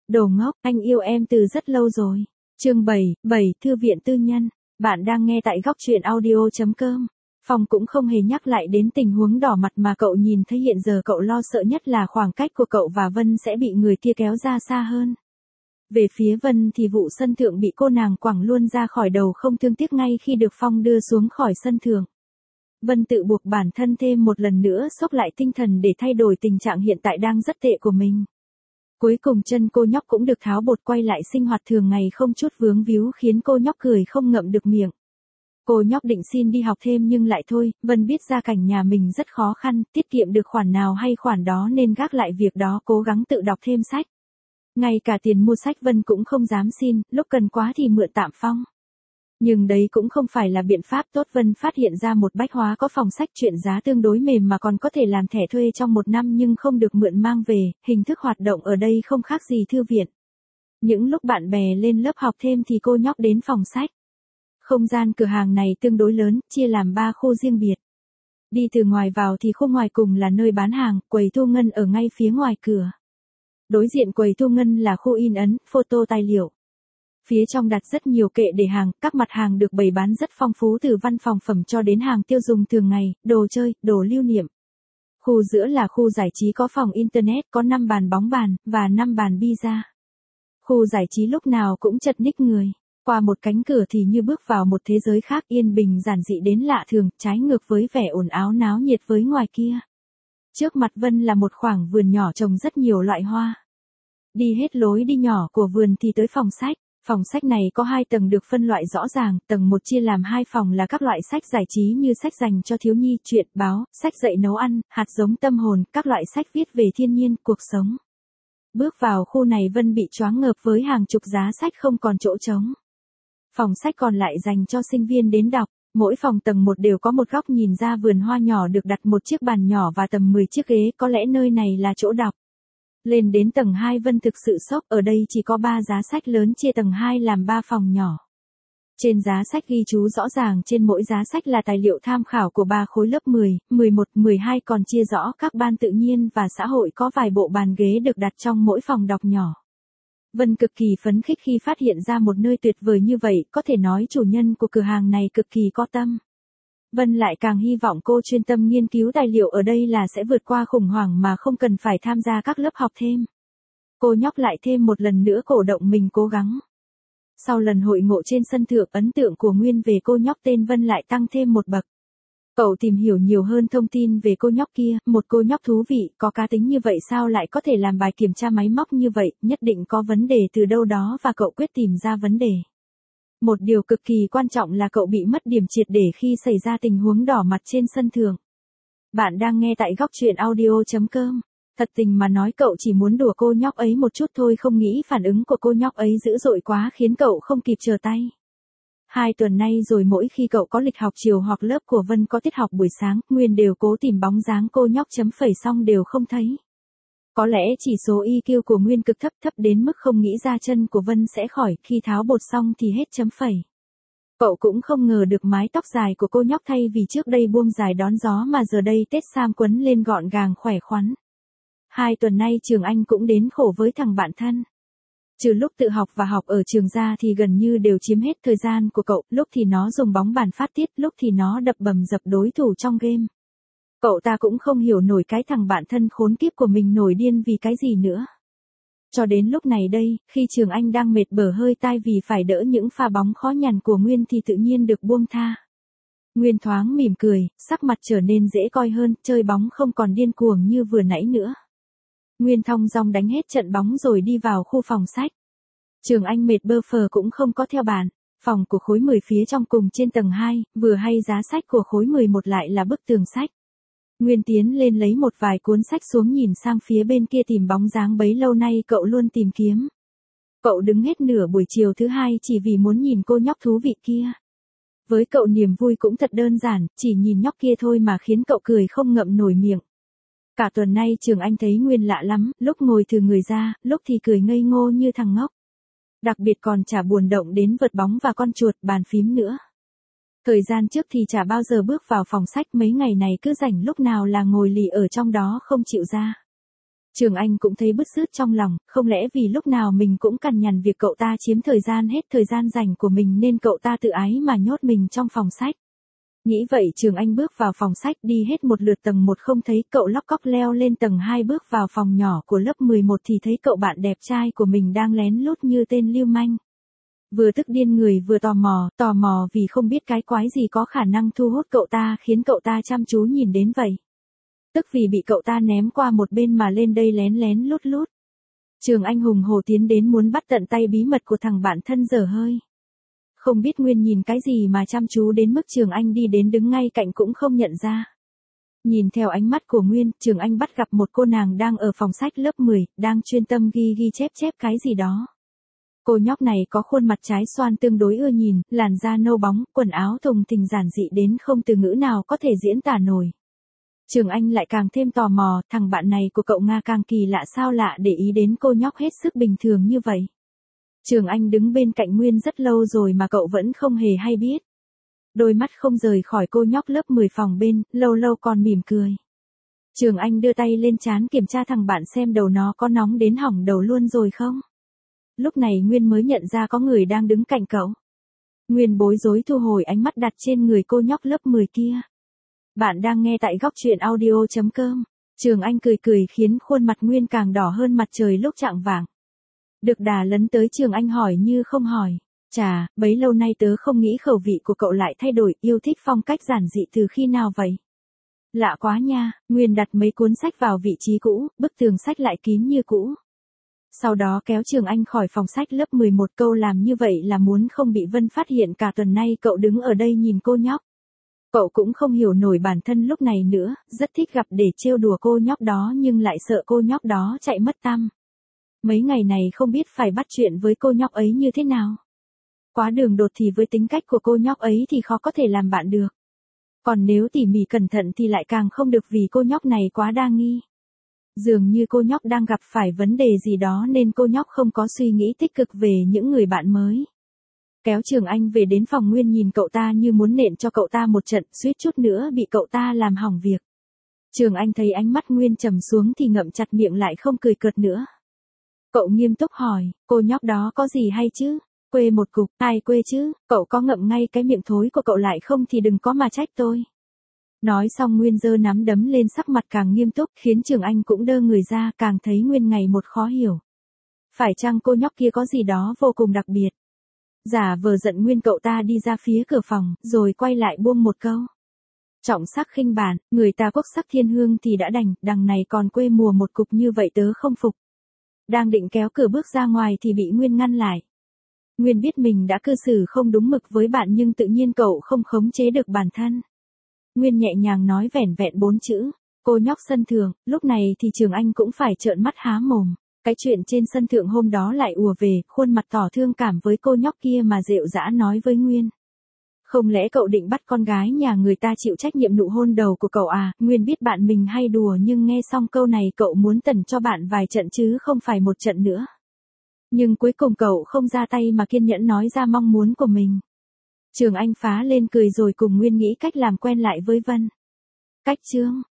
Đồ ngốc, anh yêu em từ rất lâu rồi. Chương 7, Thư viện tư nhân. Bạn đang nghe tại góc truyện audio.com. Phong cũng không hề nhắc lại đến tình huống đỏ mặt mà cậu nhìn thấy hiện giờ cậu lo sợ nhất là khoảng cách của cậu và Vân sẽ bị người kia kéo ra xa hơn. Về phía Vân thì vụ sân thượng bị cô nàng quẳng luôn ra khỏi đầu không thương tiếc ngay khi được Phong đưa xuống khỏi sân thượng. Vân tự buộc bản thân thêm một lần nữa xốc lại tinh thần để thay đổi tình trạng hiện tại đang rất tệ của mình. Cuối cùng chân cô nhóc cũng được tháo bột quay lại sinh hoạt thường ngày không chút vướng víu khiến cô nhóc cười không ngậm được miệng. Cô nhóc định xin đi học thêm nhưng lại thôi, Vân biết gia cảnh nhà mình rất khó khăn, tiết kiệm được khoản nào hay khoản đó nên gác lại việc đó cố gắng tự đọc thêm sách. Ngay cả tiền mua sách Vân cũng không dám xin, lúc cần quá thì mượn tạm Phong. Nhưng đấy cũng không phải là biện pháp tốt. Vân phát hiện ra một bách hóa có phòng sách truyện giá tương đối mềm mà còn có thể làm thẻ thuê trong 1 năm nhưng không được mượn mang về, hình thức hoạt động ở đây không khác gì thư viện. Những lúc bạn bè lên lớp học thêm thì cô nhóc đến phòng sách. Không gian cửa hàng này tương đối lớn, chia làm 3 khu riêng biệt. Đi từ ngoài vào thì khu ngoài cùng là nơi bán hàng, quầy thu ngân ở ngay phía ngoài cửa. Đối diện quầy thu ngân là khu in ấn, photo tài liệu. Phía trong đặt rất nhiều kệ để hàng, các mặt hàng được bày bán rất phong phú từ văn phòng phẩm cho đến hàng tiêu dùng thường ngày, đồ chơi, đồ lưu niệm. Khu giữa là khu giải trí có phòng internet, có 5 bàn bóng bàn, và 5 bàn pizza. Khu giải trí lúc nào cũng chật ních người. Qua một cánh cửa thì như bước vào một thế giới khác yên bình giản dị đến lạ thường, trái ngược với vẻ ồn ào náo nhiệt với ngoài kia. Trước mặt Vân là một khoảng vườn nhỏ trồng rất nhiều loại hoa. Đi hết lối đi nhỏ của vườn thì tới phòng sách. Phòng sách này có 2 tầng được phân loại rõ ràng, tầng 1 chia làm 2 phòng là các loại sách giải trí như sách dành cho thiếu nhi, truyện, báo, sách dạy nấu ăn, hạt giống tâm hồn, các loại sách viết về thiên nhiên, cuộc sống. Bước vào khu này Vân bị choáng ngợp với hàng chục giá sách không còn chỗ trống. Phòng sách còn lại dành cho sinh viên đến đọc, mỗi phòng tầng 1 đều có một góc nhìn ra vườn hoa nhỏ được đặt một chiếc bàn nhỏ và tầm 10 chiếc ghế, có lẽ nơi này là chỗ đọc. Lên đến tầng 2 Vân thực sự sốc, ở đây chỉ có 3 giá sách lớn chia tầng 2 làm 3 phòng nhỏ. Trên giá sách ghi chú rõ ràng trên mỗi giá sách là tài liệu tham khảo của 3 khối lớp 10, 11, 12 còn chia rõ các ban tự nhiên và xã hội có vài bộ bàn ghế được đặt trong mỗi phòng đọc nhỏ. Vân cực kỳ phấn khích khi phát hiện ra một nơi tuyệt vời như vậy, có thể nói chủ nhân của cửa hàng này cực kỳ có tâm. Vân lại càng hy vọng cô chuyên tâm nghiên cứu tài liệu ở đây là sẽ vượt qua khủng hoảng mà không cần phải tham gia các lớp học thêm. Cô nhóc lại thêm một lần nữa cổ động mình cố gắng. Sau lần hội ngộ trên sân thượng, ấn tượng của Nguyên về cô nhóc tên Vân lại tăng thêm một bậc. Cậu tìm hiểu nhiều hơn thông tin về cô nhóc kia, một cô nhóc thú vị, có cá tính như vậy sao lại có thể làm bài kiểm tra máy móc như vậy, nhất định có vấn đề từ đâu đó và cậu quyết tìm ra vấn đề. Một điều cực kỳ quan trọng là cậu bị mất điểm triệt để khi xảy ra tình huống đỏ mặt trên sân thượng. Bạn đang nghe tại góc truyện audio.com. Thật tình mà nói cậu chỉ muốn đùa cô nhóc ấy một chút thôi, không nghĩ phản ứng của cô nhóc ấy dữ dội quá khiến cậu không kịp trở tay. 2 tuần nay rồi mỗi khi cậu có lịch học chiều hoặc lớp của Vân có tiết học buổi sáng, Nguyên đều cố tìm bóng dáng cô nhóc chấm phẩy xong đều không thấy. Có lẽ chỉ số EQ của Nguyên cực thấp đến mức không nghĩ ra chân của Vân sẽ khỏi, khi tháo bột xong thì hết chấm phẩy. Cậu cũng không ngờ được mái tóc dài của cô nhóc thay vì trước đây buông dài đón gió mà giờ đây tết sam quấn lên gọn gàng khỏe khoắn. 2 tuần nay Trường Anh cũng đến khổ với thằng bạn thân. Trừ lúc tự học và học ở trường ra thì gần như đều chiếm hết thời gian của cậu, lúc thì nó dùng bóng bàn phát tiết, lúc thì nó đập bầm dập đối thủ trong game. Cậu ta cũng không hiểu nổi cái thằng bạn thân khốn kiếp của mình nổi điên vì cái gì nữa. Cho đến lúc này đây, khi Trường Anh đang mệt bở hơi tai vì phải đỡ những pha bóng khó nhằn của Nguyên thì tự nhiên được buông tha. Nguyên thoáng mỉm cười, sắc mặt trở nên dễ coi hơn, chơi bóng không còn điên cuồng như vừa nãy nữa. Nguyên thong dong đánh hết trận bóng rồi đi vào khu phòng sách. Trường Anh mệt bơ phờ cũng không có theo bạn. Phòng của khối 10 phía trong cùng trên tầng 2, vừa hay giá sách của khối 11 lại là bức tường sách. Nguyên tiến lên lấy một vài cuốn sách xuống nhìn sang phía bên kia tìm bóng dáng bấy lâu nay cậu luôn tìm kiếm. Cậu đứng hết nửa buổi chiều thứ 2 chỉ vì muốn nhìn cô nhóc thú vị kia. Với cậu niềm vui cũng thật đơn giản, chỉ nhìn nhóc kia thôi mà khiến cậu cười không ngậm nổi miệng. Cả tuần nay Trường Anh thấy Nguyên lạ lắm, lúc ngồi thừ người ra, lúc thì cười ngây ngô như thằng ngốc. Đặc biệt còn chả buồn động đến vợt bóng và con chuột bàn phím nữa. Thời gian trước thì chả bao giờ bước vào phòng sách, mấy ngày này cứ rảnh lúc nào là ngồi lì ở trong đó không chịu ra. Trường Anh cũng thấy bứt rứt trong lòng, không lẽ vì lúc nào mình cũng cằn nhằn việc cậu ta chiếm thời gian hết thời gian rảnh của mình nên cậu ta tự ái mà nhốt mình trong phòng sách. Nghĩ vậy Trường Anh bước vào phòng sách đi hết một lượt tầng 1 không thấy, cậu lóc cóc leo lên tầng 2 bước vào phòng nhỏ của lớp 11 thì thấy cậu bạn đẹp trai của mình đang lén lút như tên lưu manh. Vừa tức điên người vừa tò mò vì không biết cái quái gì có khả năng thu hút cậu ta khiến cậu ta chăm chú nhìn đến vậy. Tức vì bị cậu ta ném qua một bên mà lên đây lén lén lút lút. Trường Anh hùng hổ tiến đến muốn bắt tận tay bí mật của thằng bạn thân dở hơi. Không biết Nguyên nhìn cái gì mà chăm chú đến mức Trường Anh đi đến đứng ngay cạnh cũng không nhận ra. Nhìn theo ánh mắt của Nguyên, Trường Anh bắt gặp một cô nàng đang ở phòng sách lớp 10, đang chuyên tâm ghi chép cái gì đó. Cô nhóc này có khuôn mặt trái xoan tương đối ưa nhìn, làn da nâu bóng, quần áo thùng thình giản dị đến không từ ngữ nào có thể diễn tả nổi. Trường Anh lại càng thêm tò mò, thằng bạn này của cậu Nga càng kỳ lạ sao lạ để ý đến cô nhóc hết sức bình thường như vậy. Trường Anh đứng bên cạnh Nguyên rất lâu rồi mà cậu vẫn không hề hay biết. Đôi mắt không rời khỏi cô nhóc lớp 10 phòng bên, lâu lâu còn mỉm cười. Trường Anh đưa tay lên trán kiểm tra thằng bạn xem đầu nó có nóng đến hỏng đầu luôn rồi không. Lúc này Nguyên mới nhận ra có người đang đứng cạnh cậu. Nguyên bối rối thu hồi ánh mắt đặt trên người cô nhóc lớp 10 kia. Bạn đang nghe tại góc truyện audio.com. Trường Anh cười khiến khuôn mặt Nguyên càng đỏ hơn mặt trời lúc chạng vạng. Được đà lấn tới Trường Anh hỏi như không hỏi. Chà, bấy lâu nay tớ không nghĩ khẩu vị của cậu lại thay đổi, yêu thích phong cách giản dị từ khi nào vậy? Lạ quá nha, Nguyên đặt mấy cuốn sách vào vị trí cũ, bức tường sách lại kín như cũ. Sau đó kéo Trường Anh khỏi phòng sách lớp 11, câu làm như vậy là muốn không bị Vân phát hiện cả tuần nay cậu đứng ở đây nhìn cô nhóc. Cậu cũng không hiểu nổi bản thân lúc này nữa, rất thích gặp để trêu đùa cô nhóc đó nhưng lại sợ cô nhóc đó chạy mất tăm. Mấy ngày này không biết phải bắt chuyện với cô nhóc ấy như thế nào. Quá đường đột thì với tính cách của cô nhóc ấy thì khó có thể làm bạn được. Còn nếu tỉ mỉ cẩn thận thì lại càng không được vì cô nhóc này quá đa nghi. Dường như cô nhóc đang gặp phải vấn đề gì đó nên cô nhóc không có suy nghĩ tích cực về những người bạn mới. Kéo Trường Anh về đến phòng Nguyên nhìn cậu ta như muốn nện cho cậu ta một trận, suýt chút nữa bị cậu ta làm hỏng việc. Trường Anh thấy ánh mắt Nguyên trầm xuống thì ngậm chặt miệng lại không cười cợt nữa. Cậu nghiêm túc hỏi, cô nhóc đó có gì hay chứ? Quê một cục, ai quê chứ? Cậu có ngậm ngay cái miệng thối của cậu lại không thì đừng có mà trách tôi. Nói xong Nguyên giơ nắm đấm lên, sắc mặt càng nghiêm túc khiến Trường Anh cũng đơ người ra, càng thấy Nguyên ngày một khó hiểu. Phải chăng cô nhóc kia có gì đó vô cùng đặc biệt? Giả vờ giận Nguyên cậu ta đi ra phía cửa phòng, rồi quay lại buông một câu. Trọng sắc khinh bản, người ta quốc sắc thiên hương thì đã đành, đằng này còn quê mùa một cục như vậy tớ không phục. Đang định kéo cửa bước ra ngoài thì bị Nguyên ngăn lại. Nguyên biết mình đã cư xử không đúng mực với bạn nhưng tự nhiên cậu không khống chế được bản thân. Nguyên nhẹ nhàng nói vẻn vẹn 4 chữ, cô nhóc sân thượng, lúc này thì Trường Anh cũng phải trợn mắt há mồm. Cái chuyện trên sân thượng hôm đó lại ùa về, khuôn mặt tỏ thương cảm với cô nhóc kia mà dịu dã nói với Nguyên. Không lẽ cậu định bắt con gái nhà người ta chịu trách nhiệm nụ hôn đầu của cậu à? Nguyên biết bạn mình hay đùa nhưng nghe xong câu này cậu muốn tẩn cho bạn vài trận chứ không phải một trận nữa. Nhưng cuối cùng cậu không ra tay mà kiên nhẫn nói ra mong muốn của mình. Trường Anh phá lên cười rồi cùng Nguyên nghĩ cách làm quen lại với Vân. Cách chương